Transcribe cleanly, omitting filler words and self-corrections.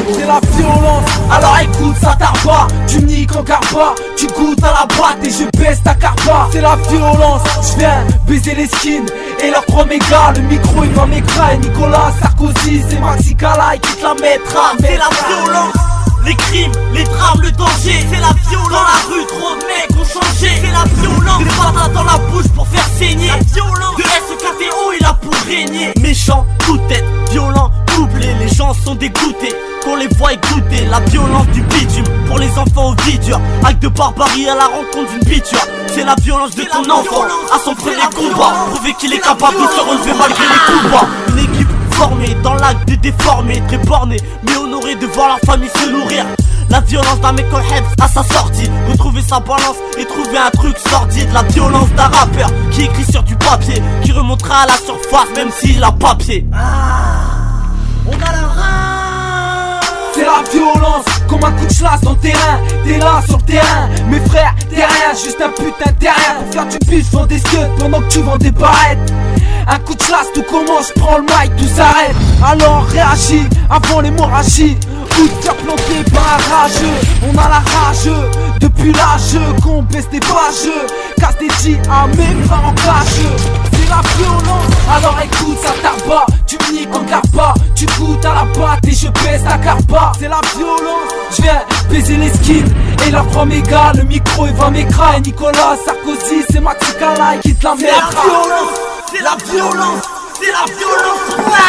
c'est la violence. Alors écoute ça tarba, tu me niques en carba, tu goûtes à la boîte et je baisse ta carba. C'est la violence, je viens baiser les skins et leurs 3 mégas. Le micro il va m'écraser, Nicolas Sarkozy, c'est Maxi Kalaï qui te la mettra. C'est la violence, les crimes, les drames, le danger. C'est la violence, dans la rue trop de mecs ont changé. C'est la violence, des patates dans la bouche pour faire saigner. La violence, de SKTO il a pour régner. Méchant, coup de tête, violent, couplé. Les gens sont dégoûtés qu'on les voit écouter. La violence du bitume pour les enfants au vidure. Acte de barbarie à la rencontre d'une biture. C'est la violence de ton enfant à son premier combat. Prouver qu'il est capable de se relever malgré les coups bas. Une équipe formée dans l'acte de déformer, très bornée mais honorée de voir leur famille se nourrir. La violence d'un mec au Hebs à sa sortie, retrouver sa balance et trouver un truc sordide. La violence d'un rappeur qui écrit sur du papier, qui remontera à la surface même s'il a pas pied. On a la rage. C'est la violence, comme un coup de chlasse dans le terrain. T'es là sur le terrain, mes frères, t'es rien, juste un putain de terrain. Pour faire du bif, je vends des scuds pendant que tu vends des barrettes. Un coup de chlasse, tout commence, je prends le mic, tout s'arrête. Alors réagis avant l'hémorragie, ou te faire planter par un rageux. On a la rage, depuis l'âge qu'on baisse des pages. Casse des dits à mes frères en cage. C'est la violence, alors écoute ça tarba. Tu me niques en carba, tu goûtes à la batte et je baisse ta carba. C'est la violence, je viens baiser les skins et leurs 3 mégas. Le micro il va m'écraser, Nicolas Sarkozy, c'est Maxi Kalaï qui te la mettra. C'est la violence, c'est la violence, c'est la violence.